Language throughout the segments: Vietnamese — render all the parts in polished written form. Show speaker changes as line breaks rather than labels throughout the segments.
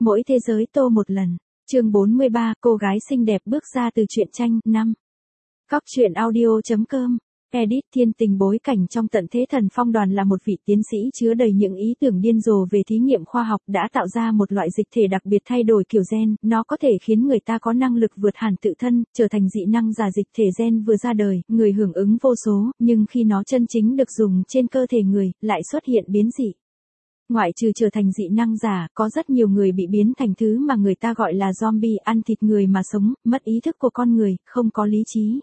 Mỗi thế giới tô một lần. Chương 43, cô gái xinh đẹp bước ra từ truyện tranh, 5. Cóc truyện audio.com. Edit. Thiên tình bối cảnh trong tận thế Thần Phong Đoàn là một vị tiến sĩ chứa đầy những ý tưởng điên rồ về thí nghiệm khoa học, đã tạo ra một loại dịch thể đặc biệt thay đổi kiểu gen, nó có thể khiến người ta có năng lực vượt hẳn tự thân, trở thành dị năng giả. Dịch thể gen vừa ra đời, người hưởng ứng vô số, nhưng khi nó chân chính được dùng trên cơ thể người, lại xuất hiện biến dị. Ngoại trừ trở thành dị năng giả, có rất nhiều người bị biến thành thứ mà người ta gọi là zombie, ăn thịt người mà sống, mất ý thức của con người, không có lý trí.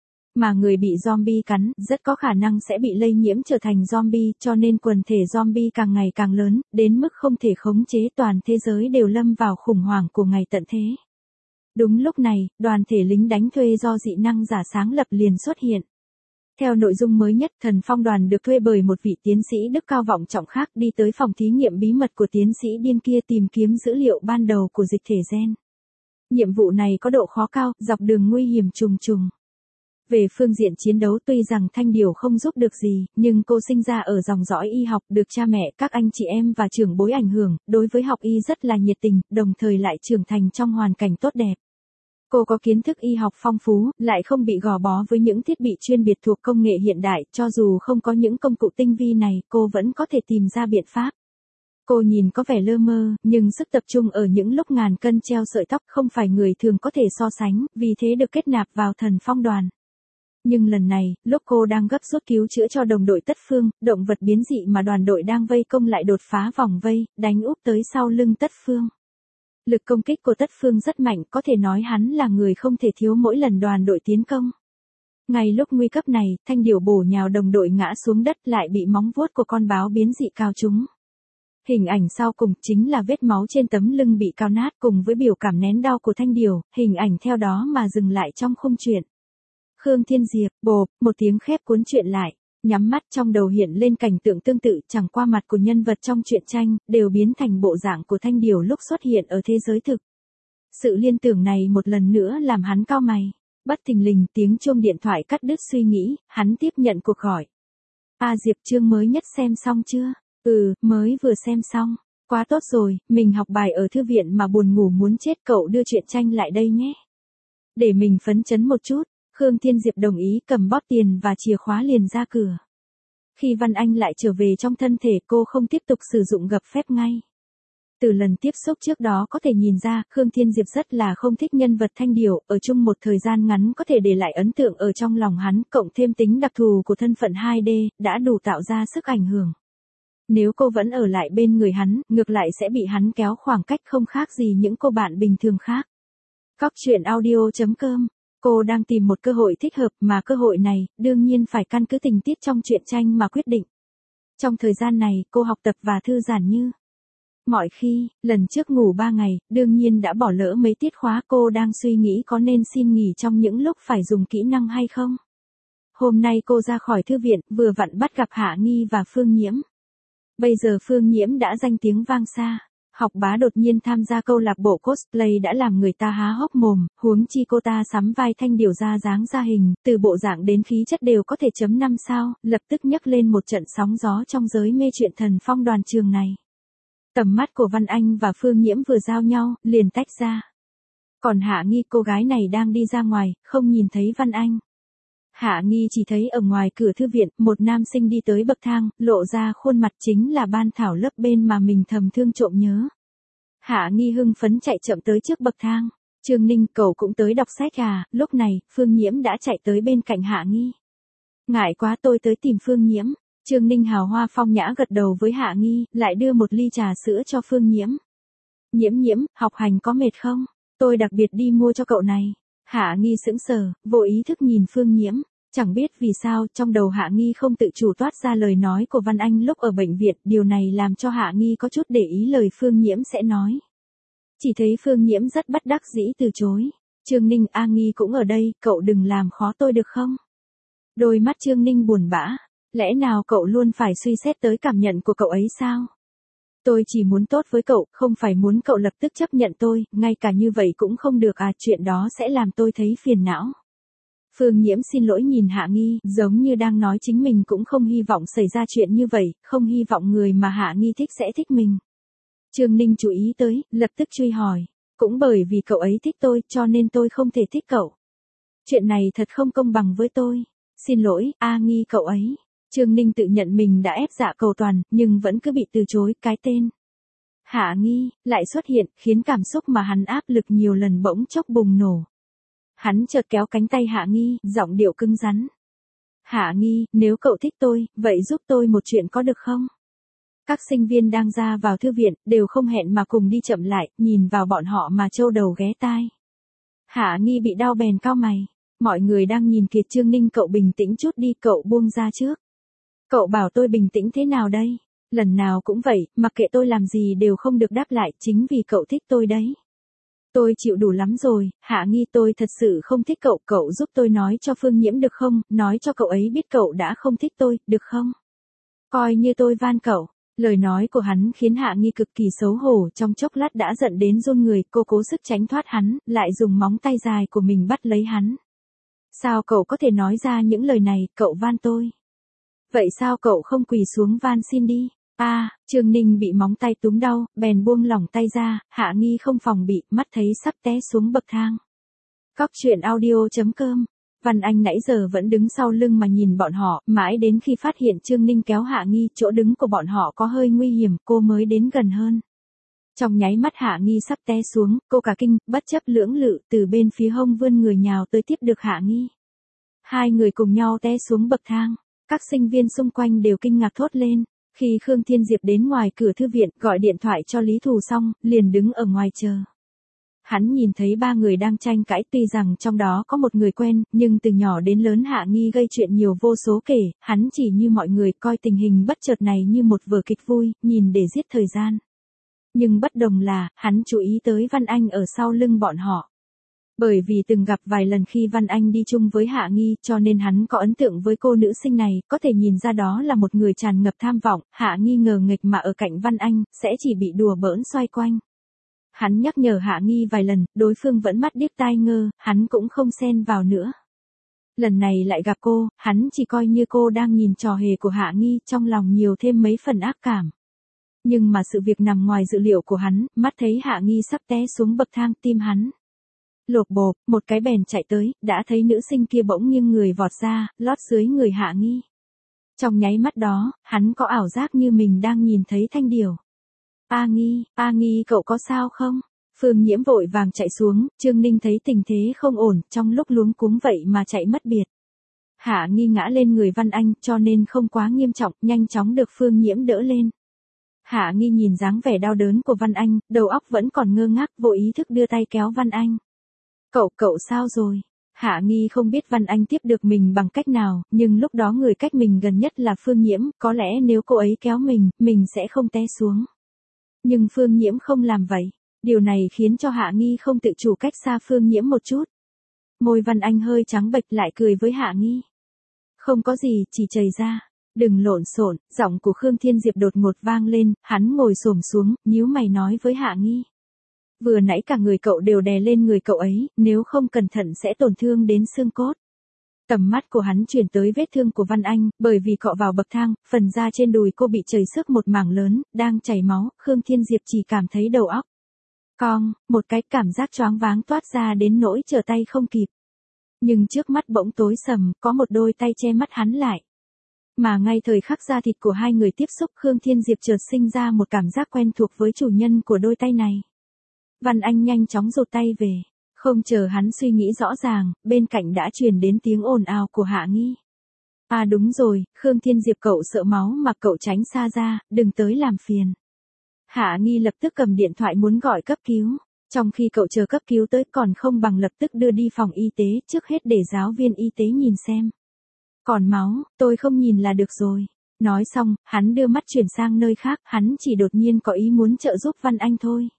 Mà người bị zombie cắn, rất có khả năng sẽ bị lây nhiễm trở thành zombie, cho nên quần thể zombie càng ngày càng lớn, đến mức không thể khống chế. Toàn thế giới đều lâm vào khủng hoảng của ngày tận thế. Đúng lúc này, đoàn thể lính đánh thuê do dị năng giả sáng lập liền xuất hiện. Theo nội dung mới nhất, Thần Phong Đoàn được thuê bởi một vị tiến sĩ đức cao vọng trọng khác đi tới phòng thí nghiệm bí mật của tiến sĩ điên kia tìm kiếm dữ liệu ban đầu của dịch thể gen. Nhiệm vụ này có độ khó cao, dọc đường nguy hiểm trùng trùng. Về phương diện chiến đấu, tuy rằng Thanh Điều không giúp được gì, nhưng cô sinh ra ở dòng dõi y học, được cha mẹ, các anh chị em và trưởng bối ảnh hưởng, đối với học y rất là nhiệt tình, đồng thời lại trưởng thành trong hoàn cảnh tốt đẹp. Cô có kiến thức y học phong phú, lại không bị gò bó với những thiết bị chuyên biệt thuộc công nghệ hiện đại, cho dù không có những công cụ tinh vi này, cô vẫn có thể tìm ra biện pháp. Cô nhìn có vẻ lơ mơ, nhưng sức tập trung ở những lúc ngàn cân treo sợi tóc không phải người thường có thể so sánh, vì thế được kết nạp vào Thần Phong Đoàn. Nhưng lần này, lúc cô đang gấp rút cứu chữa cho đồng đội Tất Phương, động vật biến dị mà đoàn đội đang vây công lại đột phá vòng vây, đánh úp tới sau lưng Tất Phương. Lực công kích của Tất Phương rất mạnh, có thể nói hắn là người không thể thiếu mỗi lần đoàn đội tiến công. Ngay lúc nguy cấp này, Thanh Điểu bổ nhào đồng đội ngã xuống đất, lại bị móng vuốt của con báo biến dị cào trúng. Hình ảnh sau cùng chính là vết máu trên tấm lưng bị cào nát cùng với biểu cảm nén đau của Thanh Điểu, hình ảnh theo đó mà dừng lại trong khung truyện. Khương Thiên Diệp, bộp, một tiếng khép cuốn truyện lại. Nhắm mắt trong đầu hiện lên cảnh tượng tương tự, chẳng qua mặt của nhân vật trong truyện tranh, đều biến thành bộ dạng của Thanh Điểu lúc xuất hiện ở thế giới thực. Sự liên tưởng này một lần nữa làm hắn cau mày. Bất thình lình tiếng chuông điện thoại cắt đứt suy nghĩ, hắn tiếp nhận cuộc gọi. Diệp, chương mới nhất xem xong chưa? Mới vừa xem xong. Quá tốt rồi, mình học bài ở thư viện mà buồn ngủ muốn chết, cậu đưa truyện tranh lại đây nhé. Để mình phấn chấn một chút. Khương Thiên Diệp đồng ý, cầm bóp tiền và chìa khóa liền ra cửa. Khi Văn Anh lại trở về trong thân thể, cô không tiếp tục sử dụng gập phép ngay. Từ lần tiếp xúc trước đó có thể nhìn ra, Khương Thiên Diệp rất là không thích nhân vật Thanh Điểu, ở chung một thời gian ngắn có thể để lại ấn tượng ở trong lòng hắn, cộng thêm tính đặc thù của thân phận 2D, đã đủ tạo ra sức ảnh hưởng. Nếu cô vẫn ở lại bên người hắn, ngược lại sẽ bị hắn kéo khoảng cách, không khác gì những cô bạn bình thường khác. Cóc truyện audio.com. Cô đang tìm một cơ hội thích hợp, mà cơ hội này, đương nhiên phải căn cứ tình tiết trong truyện tranh mà quyết định. Trong thời gian này, cô học tập và thư giãn như mọi khi. Lần trước ngủ 3 ngày, đương nhiên đã bỏ lỡ mấy tiết khóa. Cô đang suy nghĩ có nên xin nghỉ trong những lúc phải dùng kỹ năng hay không. Hôm nay cô ra khỏi thư viện, vừa vặn bắt gặp Hạ Nghi và Phương Nhiễm. Bây giờ Phương Nhiễm đã danh tiếng vang xa. Học bá đột nhiên tham gia câu lạc bộ cosplay đã làm người ta há hốc mồm, huống chi cô ta sắm vai Thanh Điểu ra dáng ra hình, từ bộ dạng đến khí chất đều có thể chấm 5 sao, lập tức nhấc lên một trận sóng gió trong giới mê truyện Thần Phong Đoàn trường này. Tầm mắt của Văn Anh và Phương Nhiễm vừa giao nhau, liền tách ra. Còn Hạ Nghi, cô gái này đang đi ra ngoài, không nhìn thấy Văn Anh. Hạ Nghi chỉ thấy ở ngoài cửa thư viện, một nam sinh đi tới bậc thang, lộ ra khuôn mặt chính là Ban Thảo lớp bên mà mình thầm thương trộm nhớ. Hạ Nghi hưng phấn chạy chậm tới trước bậc thang. Trương Ninh, cậu cũng tới đọc sách à? Lúc này, Phương Nhiễm đã chạy tới bên cạnh Hạ Nghi. Ngại quá, tôi tới tìm Phương Nhiễm. Trương Ninh hào hoa phong nhã gật đầu với Hạ Nghi, lại đưa một ly trà sữa cho Phương Nhiễm. Nhiễm, học hành có mệt không? Tôi đặc biệt đi mua cho cậu này. Hạ Nghi sững sờ, vô ý thức nhìn Phương Nhiễm. Chẳng biết vì sao, trong đầu Hạ Nghi không tự chủ toát ra lời nói của Văn Anh lúc ở bệnh viện, điều này làm cho Hạ Nghi có chút để ý lời Phương Nhiễm sẽ nói. Chỉ thấy Phương Nhiễm rất bất đắc dĩ từ chối. Trương Ninh, Nghi cũng ở đây, cậu đừng làm khó tôi được không? Đôi mắt Trương Ninh buồn bã. Lẽ nào cậu luôn phải suy xét tới cảm nhận của cậu ấy sao? Tôi chỉ muốn tốt với cậu, không phải muốn cậu lập tức chấp nhận tôi, ngay cả như vậy cũng không được chuyện đó sẽ làm tôi thấy phiền não. Phương Nhiễm xin lỗi nhìn Hạ Nghi, giống như đang nói chính mình cũng không hy vọng xảy ra chuyện như vậy, không hy vọng người mà Hạ Nghi thích sẽ thích mình. Trương Ninh chú ý tới, lập tức truy hỏi. Cũng bởi vì cậu ấy thích tôi cho nên tôi không thể thích cậu. Chuyện này thật không công bằng với tôi. Xin lỗi, A Nghi cậu ấy. Trương Ninh tự nhận mình đã ép dạ cầu toàn, nhưng vẫn cứ bị từ chối cái tên. Hạ Nghi, lại xuất hiện, khiến cảm xúc mà hắn áp lực nhiều lần bỗng chốc bùng nổ. Hắn chợt kéo cánh tay Hạ Nghi, giọng điệu cứng rắn. Hạ Nghi, nếu cậu thích tôi, vậy giúp tôi một chuyện có được không? Các sinh viên đang ra vào thư viện, đều không hẹn mà cùng đi chậm lại, nhìn vào bọn họ mà trâu đầu ghé tai. Hạ Nghi bị đau bèn cau mày. Mọi người đang nhìn kìa. Trương Ninh, cậu bình tĩnh chút đi, cậu buông ra trước. Cậu bảo tôi bình tĩnh thế nào đây? Lần nào cũng vậy, mặc kệ tôi làm gì đều không được đáp lại, chính vì cậu thích tôi đấy. Tôi chịu đủ lắm rồi, Hạ Nghi, tôi thật sự không thích cậu, cậu giúp tôi nói cho Phương Nhiễm được không, nói cho cậu ấy biết cậu đã không thích tôi, được không? Coi như tôi van cậu. Lời nói của hắn khiến Hạ Nghi cực kỳ xấu hổ, trong chốc lát đã giận đến run người, cô cố sức tránh thoát hắn, lại dùng móng tay dài của mình bắt lấy hắn. Sao cậu có thể nói ra những lời này, cậu van tôi? Vậy sao cậu không quỳ xuống van xin đi? Trương Ninh bị móng tay túm đau, bèn buông lỏng tay ra, Hạ Nghi không phòng bị, mắt thấy sắp té xuống bậc thang. Cóc truyện audio.com. Văn Anh nãy giờ vẫn đứng sau lưng mà nhìn bọn họ, mãi đến khi phát hiện Trương Ninh kéo Hạ Nghi, chỗ đứng của bọn họ có hơi nguy hiểm, cô mới đến gần hơn. Trong nháy mắt Hạ Nghi sắp té xuống, cô cả kinh, bất chấp lưỡng lự, từ bên phía hông vươn người nhào tới tiếp được Hạ Nghi. Hai người cùng nhau té xuống bậc thang, các sinh viên xung quanh đều kinh ngạc thốt lên. Khi Khương Thiên Diệp đến ngoài cửa thư viện, gọi điện thoại cho Lý Thù xong, liền đứng ở ngoài chờ. Hắn nhìn thấy ba người đang tranh cãi, tuy rằng trong đó có một người quen, nhưng từ nhỏ đến lớn Hạ Nghi gây chuyện nhiều vô số kể, hắn chỉ như mọi người coi tình hình bất chợt này như một vở kịch vui, nhìn để giết thời gian. Nhưng bất đồng là, hắn chú ý tới Văn Anh ở sau lưng bọn họ. Bởi vì từng gặp vài lần khi Văn Anh đi chung với Hạ Nghi, cho nên hắn có ấn tượng với cô nữ sinh này, có thể nhìn ra đó là một người tràn ngập tham vọng. Hạ Nghi ngờ nghịch mà ở cạnh Văn Anh, sẽ chỉ bị đùa bỡn xoay quanh. Hắn nhắc nhở Hạ Nghi vài lần, đối phương vẫn mắt điếc tai ngơ, hắn cũng không xen vào nữa. Lần này lại gặp cô, hắn chỉ coi như cô đang nhìn trò hề của Hạ Nghi, trong lòng nhiều thêm mấy phần ác cảm. Nhưng mà sự việc nằm ngoài dự liệu của hắn, mắt thấy Hạ Nghi sắp té xuống bậc thang, tim hắn lộp bộp, một cái bèn chạy tới, đã thấy nữ sinh kia bỗng nghiêng người vọt ra, lót dưới người Hạ Nghi. Trong nháy mắt đó, hắn có ảo giác như mình đang nhìn thấy thanh điểu. A Nghi, cậu có sao không? Phương Nhiễm vội vàng chạy xuống, Trương Ninh thấy tình thế không ổn, trong lúc luống cuống vậy mà chạy mất biệt. Hạ Nghi ngã lên người Văn Anh, cho nên không quá nghiêm trọng, nhanh chóng được Phương Nhiễm đỡ lên. Hạ Nghi nhìn dáng vẻ đau đớn của Văn Anh, đầu óc vẫn còn ngơ ngác, vô ý thức đưa tay kéo Văn Anh. Cậu sao rồi? Hạ Nghi không biết Văn Anh tiếp được mình bằng cách nào, nhưng lúc đó người cách mình gần nhất là Phương Nhiễm, có lẽ nếu cô ấy kéo mình sẽ không té xuống. Nhưng Phương Nhiễm không làm vậy. Điều này khiến cho Hạ Nghi không tự chủ cách xa Phương Nhiễm một chút. Môi Văn Anh hơi trắng bệch, lại cười với Hạ Nghi. Không có gì, chỉ chảy ra. Đừng lộn xộn. Giọng của Khương Thiên Diệp đột ngột vang lên, hắn ngồi xổm xuống, nhíu mày nói với Hạ Nghi. Vừa nãy cả người cậu đều đè lên người cậu ấy, nếu không cẩn thận sẽ tổn thương đến xương cốt. Tầm mắt của hắn chuyển tới vết thương của Văn Anh, bởi vì cọ vào bậc thang, phần da trên đùi cô bị chảy xước một mảng lớn, đang chảy máu, Khương Thiên Diệp chỉ cảm thấy đầu óc cong, một cái cảm giác choáng váng toát ra đến nỗi trở tay không kịp. Nhưng trước mắt bỗng tối sầm, có một đôi tay che mắt hắn lại. Mà ngay thời khắc da thịt của hai người tiếp xúc, Khương Thiên Diệp chợt sinh ra một cảm giác quen thuộc với chủ nhân của đôi tay này. Văn Anh nhanh chóng rụt tay về. Không chờ hắn suy nghĩ rõ ràng, bên cạnh đã truyền đến tiếng ồn ào của Hạ Nghi. Đúng rồi, Khương Thiên Diệp, cậu sợ máu mà cậu tránh xa ra, đừng tới làm phiền. Hạ Nghi lập tức cầm điện thoại muốn gọi cấp cứu. Trong khi cậu chờ cấp cứu tới, còn không bằng lập tức đưa đi phòng y tế, trước hết để giáo viên y tế nhìn xem. Còn máu, tôi không nhìn là được rồi. Nói xong, hắn đưa mắt chuyển sang nơi khác, hắn chỉ đột nhiên có ý muốn trợ giúp Văn Anh thôi.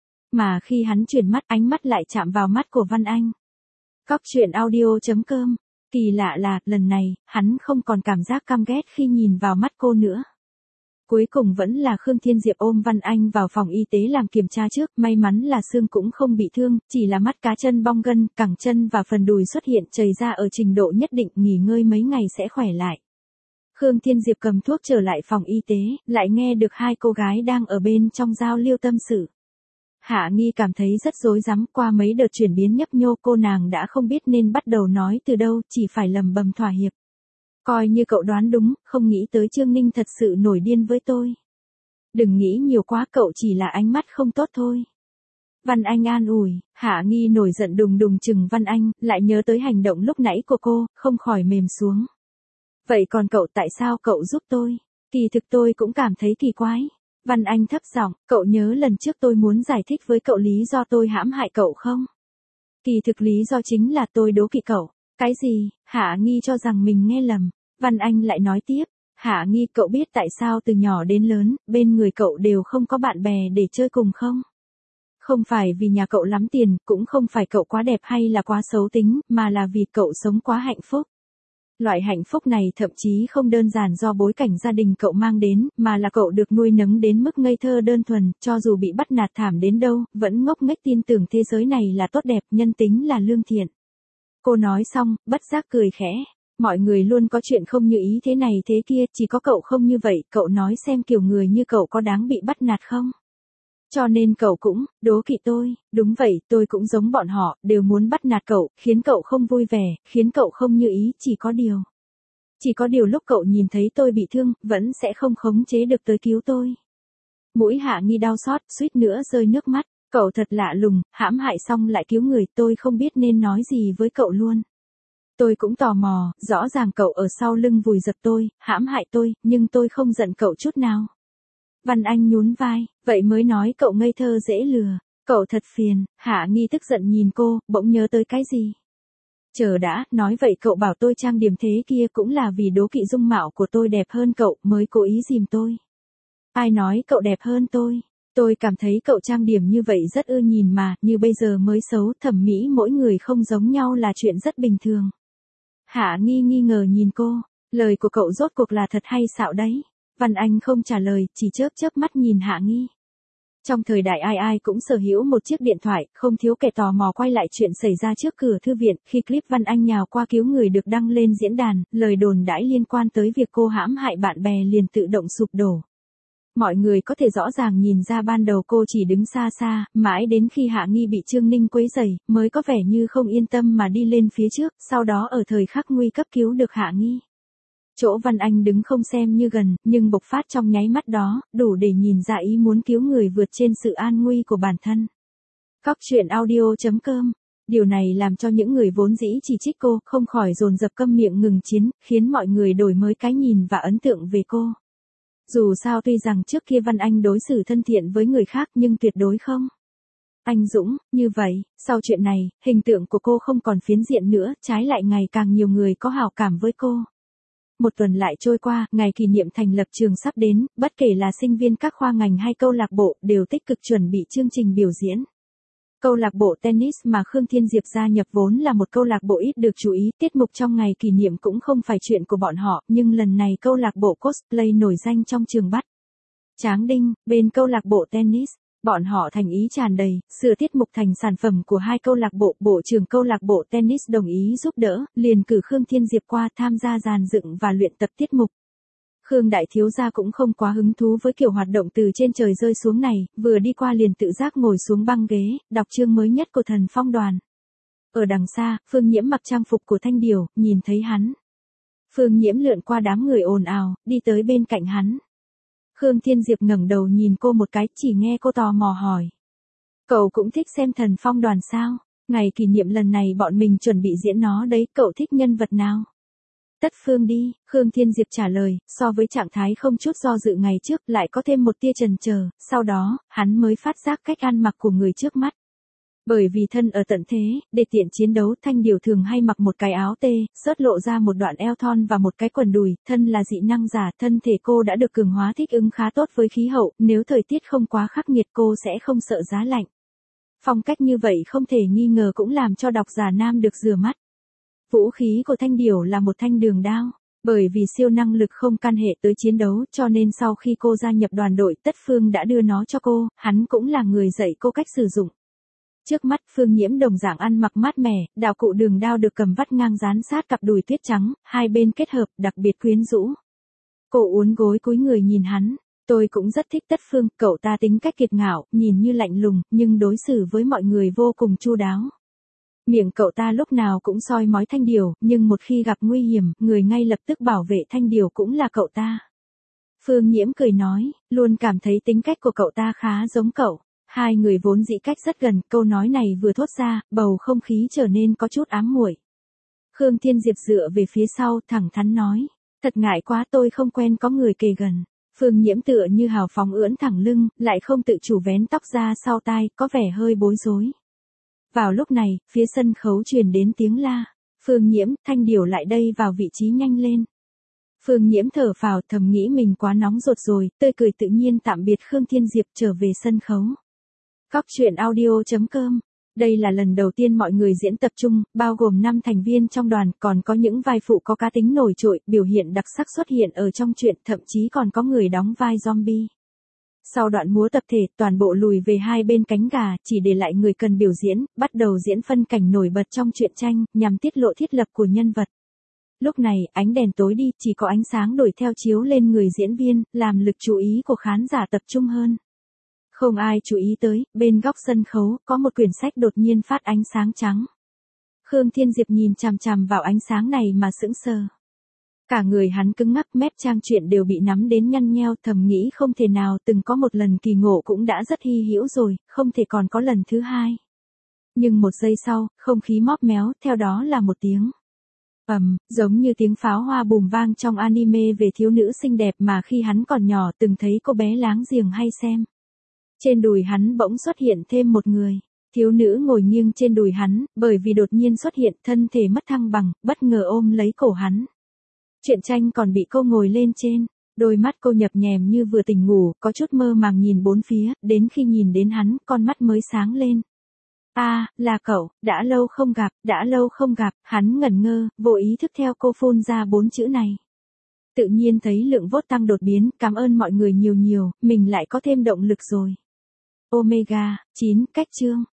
Mà khi hắn chuyển mắt, ánh mắt lại chạm vào mắt của Văn Anh. Cóc truyện audio.com. Kỳ lạ là, lần này, hắn không còn cảm giác căm ghét khi nhìn vào mắt cô nữa. Cuối cùng vẫn là Khương Thiên Diệp ôm Văn Anh vào phòng y tế làm kiểm tra trước, may mắn là xương cũng không bị thương, chỉ là mắt cá chân bong gân, cẳng chân và phần đùi xuất hiện chảy ra ở trình độ nhất định, nghỉ ngơi mấy ngày sẽ khỏe lại. Khương Thiên Diệp cầm thuốc trở lại phòng y tế, lại nghe được hai cô gái đang ở bên trong giao lưu tâm sự. Hạ Nghi cảm thấy rất rối rắm, qua mấy đợt chuyển biến nhấp nhô cô nàng đã không biết nên bắt đầu nói từ đâu, chỉ phải lầm bầm thỏa hiệp. Coi như cậu đoán đúng, không nghĩ tới Trương Ninh thật sự nổi điên với tôi. Đừng nghĩ nhiều quá, cậu chỉ là ánh mắt không tốt thôi. Văn Anh an ủi. Hạ Nghi nổi giận đùng đùng chừng Văn Anh, lại nhớ tới hành động lúc nãy của cô, không khỏi mềm xuống. Vậy còn cậu, tại sao cậu giúp tôi? Kỳ thực tôi cũng cảm thấy kỳ quái. Văn Anh thấp giọng, cậu nhớ lần trước tôi muốn giải thích với cậu lý do tôi hãm hại cậu không? Kỳ thực lý do chính là tôi đố kỵ cậu. Cái gì? Hạ Nghi cho rằng mình nghe lầm. Văn Anh lại nói tiếp. Hạ Nghi, cậu biết tại sao từ nhỏ đến lớn, bên người cậu đều không có bạn bè để chơi cùng không? Không phải vì nhà cậu lắm tiền, cũng không phải cậu quá đẹp hay là quá xấu tính, mà là vì cậu sống quá hạnh phúc. Loại hạnh phúc này thậm chí không đơn giản do bối cảnh gia đình cậu mang đến, mà là cậu được nuôi nấng đến mức ngây thơ đơn thuần, cho dù bị bắt nạt thảm đến đâu, vẫn ngốc nghếch tin tưởng thế giới này là tốt đẹp, nhân tính là lương thiện. Cô nói xong, bất giác cười khẽ. Mọi người luôn có chuyện không như ý thế này thế kia, chỉ có cậu không như vậy, cậu nói xem kiểu người như cậu có đáng bị bắt nạt không? Cho nên cậu cũng, đố kỵ tôi, đúng vậy, tôi cũng giống bọn họ, đều muốn bắt nạt cậu, khiến cậu không vui vẻ, khiến cậu không như ý, chỉ có điều lúc cậu nhìn thấy tôi bị thương, vẫn sẽ không khống chế được tới cứu tôi. Mũi Hạ Nghi đau xót, suýt nữa rơi nước mắt, cậu thật lạ lùng, hãm hại xong lại cứu người, tôi không biết nên nói gì với cậu luôn. Tôi cũng tò mò, rõ ràng cậu ở sau lưng vùi dập tôi, hãm hại tôi, nhưng tôi không giận cậu chút nào. Văn Anh nhún vai, vậy mới nói cậu ngây thơ dễ lừa, cậu thật phiền. Hạ Nghi tức giận nhìn cô, bỗng nhớ tới cái gì. Chờ đã, nói vậy cậu bảo tôi trang điểm thế kia cũng là vì đố kỵ dung mạo của tôi đẹp hơn cậu mới cố ý dìm tôi. Ai nói cậu đẹp hơn tôi? Tôi cảm thấy cậu trang điểm như vậy rất ưa nhìn mà, như bây giờ mới xấu, thẩm mỹ mỗi người không giống nhau là chuyện rất bình thường. Hạ Nghi nghi ngờ nhìn cô, lời của cậu rốt cuộc là thật hay xạo đấy? Văn Anh không trả lời, chỉ chớp chớp mắt nhìn Hạ Nghi. Trong thời đại ai ai cũng sở hữu một chiếc điện thoại, không thiếu kẻ tò mò quay lại chuyện xảy ra trước cửa thư viện, khi clip Văn Anh nhào qua cứu người được đăng lên diễn đàn, lời đồn đãi liên quan tới việc cô hãm hại bạn bè liền tự động sụp đổ. Mọi người có thể rõ ràng nhìn ra ban đầu cô chỉ đứng xa xa, mãi đến khi Hạ Nghi bị Trương Ninh quấy rầy, mới có vẻ như không yên tâm mà đi lên phía trước, sau đó ở thời khắc nguy cấp cứu được Hạ Nghi. Chỗ Văn Anh đứng không xem như gần, nhưng bộc phát trong nháy mắt đó, đủ để nhìn ra ý muốn cứu người vượt trên sự an nguy của bản thân. Cóc truyện audio.com. Điều này làm cho những người vốn dĩ chỉ trích cô, không khỏi dồn dập câm miệng ngừng chiến, khiến mọi người đổi mới cái nhìn và ấn tượng về cô. Dù sao tuy rằng trước kia Văn Anh đối xử thân thiện với người khác nhưng tuyệt đối không anh dũng, như vậy, sau chuyện này, hình tượng của cô không còn phiến diện nữa, trái lại ngày càng nhiều người có hảo cảm với cô. Một tuần lại trôi qua, ngày kỷ niệm thành lập trường sắp đến, bất kể là sinh viên các khoa ngành hay câu lạc bộ, đều tích cực chuẩn bị chương trình biểu diễn. Câu lạc bộ tennis mà Khương Thiên Diệp gia nhập vốn là một câu lạc bộ ít được chú ý, tiết mục trong ngày kỷ niệm cũng không phải chuyện của bọn họ, nhưng lần này câu lạc bộ cosplay nổi danh trong trường bắt Tráng Đinh, bên câu lạc bộ tennis, bọn họ thành ý tràn đầy, sửa tiết mục thành sản phẩm của hai câu lạc bộ, bộ trưởng câu lạc bộ tennis đồng ý giúp đỡ, liền cử Khương Thiên Diệp qua tham gia dàn dựng và luyện tập tiết mục. Khương đại thiếu gia cũng không quá hứng thú với kiểu hoạt động từ trên trời rơi xuống này, vừa đi qua liền tự giác ngồi xuống băng ghế, đọc chương mới nhất của Thần Phong Đoàn. Ở đằng xa, Phương Nhiễm mặc trang phục của Thanh Điều, nhìn thấy hắn. Phương Nhiễm lượn qua đám người ồn ào, đi tới bên cạnh hắn. Khương Thiên Diệp ngẩng đầu nhìn cô một cái, chỉ nghe cô tò mò hỏi. Cậu cũng thích xem Thần Phong Đoàn sao? Ngày kỷ niệm lần này bọn mình chuẩn bị diễn nó đấy, cậu thích nhân vật nào? Tất Phương đi, Khương Thiên Diệp trả lời, so với trạng thái không chút do dự ngày trước lại có thêm một tia chần chờ, sau đó, hắn mới phát giác cách ăn mặc của người trước mắt. Bởi vì thân ở tận thế, để tiện chiến đấu, Thanh Điều thường hay mặc một cái áo tê, sớt lộ ra một đoạn eo thon và một cái quần đùi, thân là dị năng giả, thân thể cô đã được cường hóa thích ứng khá tốt với khí hậu, nếu thời tiết không quá khắc nghiệt cô sẽ không sợ giá lạnh. Phong cách như vậy không thể nghi ngờ cũng làm cho độc giả nam được rửa mắt. Vũ khí của Thanh Điều là một thanh đường đao. Bởi vì siêu năng lực không can hệ tới chiến đấu cho nên sau khi cô gia nhập đoàn đội Tất Phương đã đưa nó cho cô, hắn cũng là người dạy cô cách sử dụng. Trước mắt Phương Nhiễm đồng dạng ăn mặc mát mẻ, đạo cụ đường đao được cầm vắt ngang dán sát cặp đùi tuyết trắng, hai bên kết hợp đặc biệt quyến rũ. Cô uốn gối cúi người nhìn hắn. Tôi cũng rất thích Tất Phương, cậu ta tính cách kiệt ngạo, nhìn như lạnh lùng, nhưng đối xử với mọi người vô cùng chu đáo. Miệng cậu ta lúc nào cũng soi mói Thanh Điều, nhưng một khi gặp nguy hiểm, người ngay lập tức bảo vệ Thanh Điều cũng là cậu ta. Phương Nhiễm cười nói, luôn cảm thấy tính cách của cậu ta khá giống cậu. Hai người vốn dĩ cách rất gần, câu nói này vừa thốt ra, bầu không khí trở nên có chút ám muội. Khương Thiên Diệp dựa về phía sau, thẳng thắn nói, thật ngại quá, tôi không quen có người kề gần. Phương Nhiễm tựa như hào phóng ưỡn thẳng lưng, lại không tự chủ vén tóc ra sau tai, có vẻ hơi bối rối. Vào lúc này, phía sân khấu truyền đến tiếng la. Phương Nhiễm, Thanh Điều lại đây, vào vị trí nhanh lên. Phương Nhiễm thở phào, thầm nghĩ mình quá nóng ruột rồi, tươi cười tự nhiên tạm biệt Khương Thiên Diệp trở về sân khấu. Cóc truyện audio.com. Đây là lần đầu tiên mọi người diễn tập trung, bao gồm 5 thành viên trong đoàn, còn có những vai phụ có cá tính nổi trội, biểu hiện đặc sắc xuất hiện ở trong truyện, thậm chí còn có người đóng vai zombie. Sau đoạn múa tập thể, toàn bộ lùi về hai bên cánh gà, chỉ để lại người cần biểu diễn, bắt đầu diễn phân cảnh nổi bật trong truyện tranh, nhằm tiết lộ thiết lập của nhân vật. Lúc này, ánh đèn tối đi, chỉ có ánh sáng đổi theo chiếu lên người diễn viên, làm lực chú ý của khán giả tập trung hơn. Không ai chú ý tới, bên góc sân khấu, có một quyển sách đột nhiên phát ánh sáng trắng. Khương Thiên Diệp nhìn chằm chằm vào ánh sáng này mà sững sờ. Cả người hắn cứng ngắc, mép trang truyện đều bị nắm đến nhăn nheo, thầm nghĩ không thể nào, từng có một lần kỳ ngộ cũng đã rất hy hữu rồi, không thể còn có lần thứ hai. Nhưng một giây sau, không khí móp méo, theo đó là một tiếng giống như tiếng pháo hoa bùm vang trong anime về thiếu nữ xinh đẹp mà khi hắn còn nhỏ từng thấy cô bé láng giềng hay xem. Trên đùi hắn bỗng xuất hiện thêm một người. Thiếu nữ ngồi nghiêng trên đùi hắn, bởi vì đột nhiên xuất hiện, thân thể mất thăng bằng, bất ngờ ôm lấy cổ hắn. Truyện tranh còn bị cô ngồi lên trên. Đôi mắt cô nhập nhèm như vừa tỉnh ngủ, có chút mơ màng nhìn bốn phía, đến khi nhìn đến hắn, con mắt mới sáng lên. Là cậu, đã lâu không gặp, hắn ngẩn ngơ, vô ý thức theo cô phun ra 4 chữ này. Tự nhiên thấy lượng vote tăng đột biến, cảm ơn mọi người nhiều nhiều, mình lại có thêm động lực rồi. Omega, 9, cách chương.